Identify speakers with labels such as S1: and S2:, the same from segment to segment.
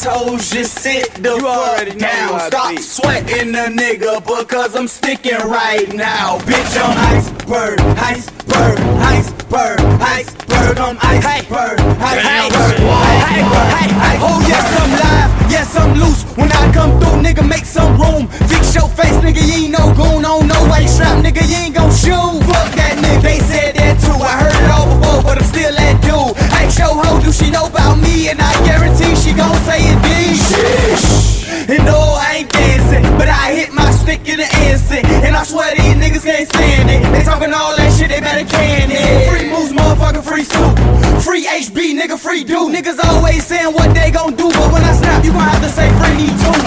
S1: assholes, just sit the fuck down. Stop sweating a nigga because I'm sticking right now. Bitch, I'm iceberg, iceberg, iceberg, iceberg. I'm iceberg, iceberg, iceberg. Oh yes, I'm live, yes I'm loose. When I come through, nigga, make some room. Fix your face, nigga, you ain't no goon on no way strap, nigga, you ain't gon' shoot. Fuck that nigga, they said that too. I heard it all before, but I'm still that dude. Ask your hoe, do she know about me? And I guarantee she gon' say it did. And no, I ain't dancing, but I hit my stick in the instant. And I swear these niggas can't stand it. They talking all that shit, they better can it. Free moves, motherfucker, free suit. Free HB, nigga, free dude. Niggas always saying what they gon' do, but when I snap, you gon' have to say free me too,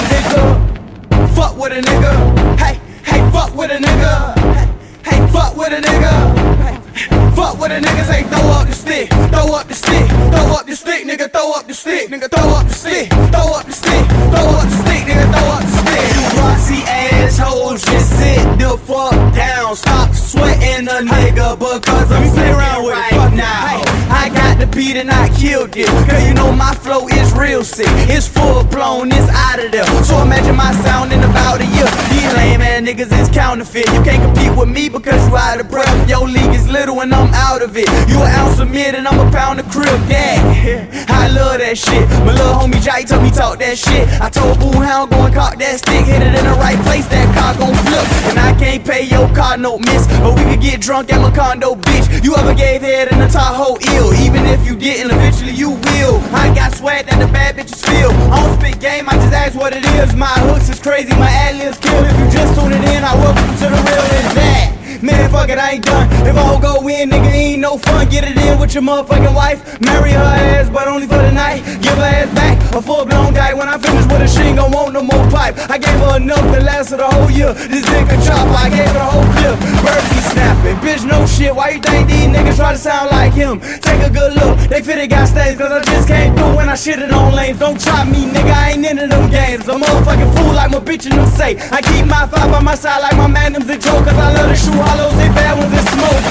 S1: nigga. Fuck with a nigga. Hey, hey, fuck with a nigga. Hey, hey, fuck with a nigga. Hey, fuck with a nigga, say throw up the stick, throw up the stick, throw up the stick, nigga, throw up the stick, nigga, throw up the stick, throw up the stick, throw up the stick, nigga, throw up the stick. You Roxy assholes, just sit the fuck down. Stop sweating a nigga because I'm sitting around with it right now. I got the beat and I killed it, cause you know my flow is real sick. It's full blown, it's out of there. So imagine my sound in about a year. These lame ass niggas is counterfeit. You can't compete with me because you out of breath. Your league is little and I'm out of it. You an ounce of mid and I'm a pound of crib. Yeah, I love that shit. My little homie Jai told me talk that shit. I told Boo Hound go and cock that stick. Hit it in the right place, that car gon' flip. And I can't pay your car note, miss, but we could get drunk at my condo, bitch. You ever gave head in the Tahoe ill? Even if you didn't, eventually you will. I got swag that the bad bitches feel. I don't spit game, I just ask what it is. My hooks is crazy, my ad-libs kill. If you just tuning in, I welcome you to the real is that. Man, fuck it, I ain't done. If I don't go in, nigga, ain't no fun. Get it in with your motherfucking wife. Marry her ass, but only for the night. Give her ass back, a full-blown guy. When I finish with her, she ain't gon' want no more pipe. I gave her enough to last her the whole year. This nigga chopper, I gave her the whole clip. Bird be snapping, bitch, no shit. Why you think these niggas try to sound like him? Take a good look, they fit it got stains, cause I just came through when I shitted on lanes. Don't try me, nigga, I ain't into them games. A motherfucking fool like my bitch and them say. I keep my five by my side like my magnums and joke, cause I love to shoot hollows, they bad ones and smoke.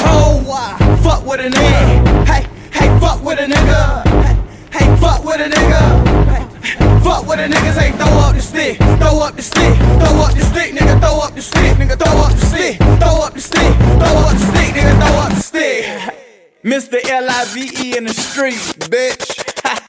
S1: Oh, fuck with a nigga. Hey, hey, fuck with a nigga. Hey, hey, fuck with a nigga. Hey, fuck with a nigga, say throw up the stick, throw up the stick, throw up the stick, nigga, throw up the stick, nigga, throw up the stick, throw up the stick, throw up the stick, nigga, throw up the stick. Mr. Live in the street, bitch.